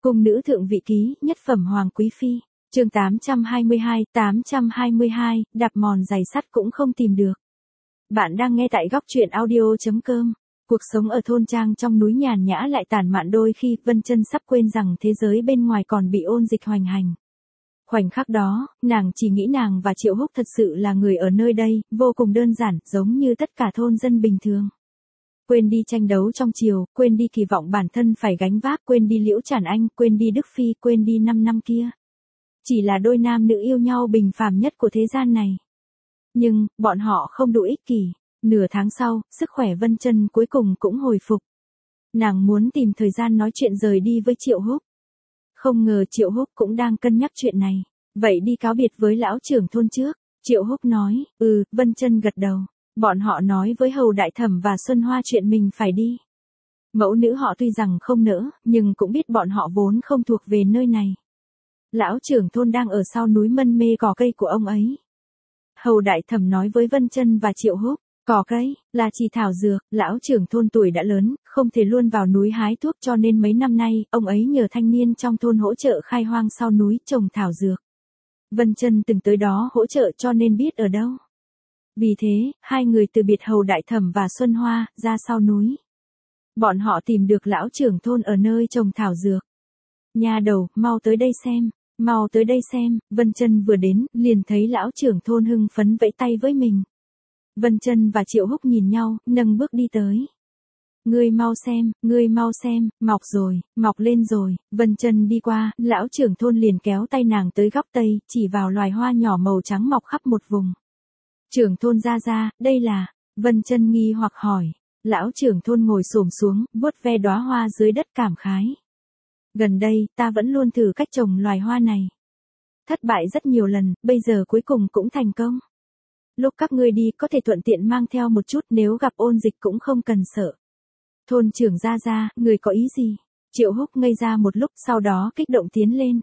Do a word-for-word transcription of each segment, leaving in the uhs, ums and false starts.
Cung nữ thượng vị ký, nhất phẩm hoàng quý phi. Chương tám trăm hai mươi hai, tám trăm hai mươi hai, đạp mòn giày sắt cũng không tìm được. Bạn đang nghe tại góc truyện audio chấm com. Cuộc sống ở thôn trang trong núi nhàn nhã lại tản mạn, đôi khi Vân Chân sắp quên rằng thế giới bên ngoài còn bị ôn dịch hoành hành. Khoảnh khắc đó, nàng chỉ nghĩ nàng và Triệu Húc thật sự là người ở nơi đây, vô cùng đơn giản, giống như tất cả thôn dân bình thường. Quên đi tranh đấu trong triều, quên đi kỳ vọng bản thân phải gánh vác, quên đi Liễu Trản Anh, quên đi Đức Phi, quên đi năm năm kia. Chỉ là đôi nam nữ yêu nhau bình phàm nhất của thế gian này. Nhưng, bọn họ không đủ ích kỷ. Nửa tháng sau, sức khỏe Vân Chân cuối cùng cũng hồi phục. Nàng muốn tìm thời gian nói chuyện rời đi với Triệu Húc. Không ngờ Triệu Húc cũng đang cân nhắc chuyện này. Vậy đi cáo biệt với lão trưởng thôn trước. Triệu Húc nói, ừ, Vân Chân gật đầu. Bọn họ nói với Hầu Đại Thẩm và Xuân Hoa chuyện mình phải đi. Mẫu nữ họ tuy rằng không nỡ, nhưng cũng biết bọn họ vốn không thuộc về nơi này. Lão trưởng thôn đang ở sau núi mân mê cỏ cây của ông ấy. Hầu Đại Thẩm nói với Vân Chân và Triệu Húc, cỏ cây, là chỉ thảo dược, lão trưởng thôn tuổi đã lớn, không thể luôn vào núi hái thuốc, cho nên mấy năm nay, ông ấy nhờ thanh niên trong thôn hỗ trợ khai hoang sau núi trồng thảo dược. Vân Chân từng tới đó hỗ trợ cho nên biết ở đâu. Vì thế, hai người từ biệt Hầu Đại Thẩm và Xuân Hoa, ra sau núi. Bọn họ tìm được lão trưởng thôn ở nơi trồng thảo dược. Nha đầu, mau tới đây xem, mau tới đây xem. Vân Chân vừa đến, liền thấy lão trưởng thôn hưng phấn vẫy tay với mình. Vân Chân và Triệu Húc nhìn nhau, nâng bước đi tới. Ngươi mau xem, ngươi mau xem, mọc rồi, mọc lên rồi. Vân Chân đi qua, lão trưởng thôn liền kéo tay nàng tới góc tây, chỉ vào loài hoa nhỏ màu trắng mọc khắp một vùng. Trưởng thôn gia gia, đây là... Vân Chân nghi hoặc hỏi. Lão trưởng thôn ngồi xổm xuống, vuốt ve đóa hoa dưới đất cảm khái. Gần đây, ta vẫn luôn thử cách trồng loài hoa này. Thất bại rất nhiều lần, bây giờ cuối cùng cũng thành công. Lúc các ngươi đi có thể thuận tiện mang theo một chút, nếu gặp ôn dịch cũng không cần sợ. Thôn trưởng gia gia, người có ý gì? Triệu Húc ngây ra một lúc, sau đó kích động tiến lên.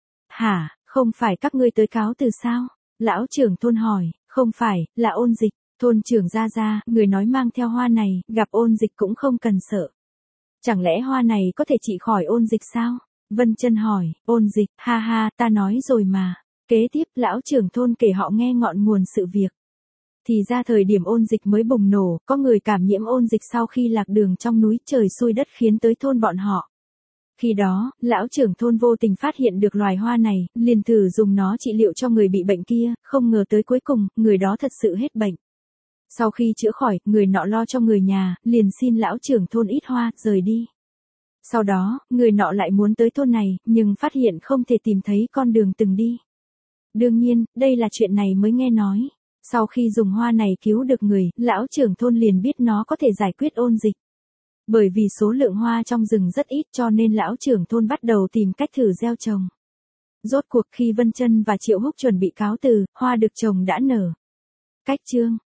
Hả, không phải các ngươi tới cáo từ sao? Lão trưởng thôn hỏi. Không phải, là ôn dịch. Thôn trưởng gia gia, người nói mang theo hoa này, gặp ôn dịch cũng không cần sợ. Chẳng lẽ hoa này có thể trị khỏi ôn dịch sao? Vân Chân hỏi. Ôn dịch, ha ha, ta nói rồi mà. Kế tiếp, lão trưởng thôn kể họ nghe ngọn nguồn sự việc. Thì ra thời điểm ôn dịch mới bùng nổ, có người cảm nhiễm ôn dịch sau khi lạc đường trong núi, trời xui đất khiến tới thôn bọn họ. Khi đó, lão trưởng thôn vô tình phát hiện được loài hoa này, liền thử dùng nó trị liệu cho người bị bệnh kia, không ngờ tới cuối cùng, người đó thật sự hết bệnh. Sau khi chữa khỏi, người nọ lo cho người nhà, liền xin lão trưởng thôn ít hoa, rời đi. Sau đó, người nọ lại muốn tới thôn này, nhưng phát hiện không thể tìm thấy con đường từng đi. Đương nhiên, đây là chuyện này mới nghe nói. Sau khi dùng hoa này cứu được người, lão trưởng thôn liền biết nó có thể giải quyết ôn dịch. Bởi vì số lượng hoa trong rừng rất ít cho nên lão trưởng thôn bắt đầu tìm cách thử gieo trồng. Rốt cuộc khi Vân Chân và Triệu Húc chuẩn bị cáo từ, hoa được trồng đã nở. Cách chương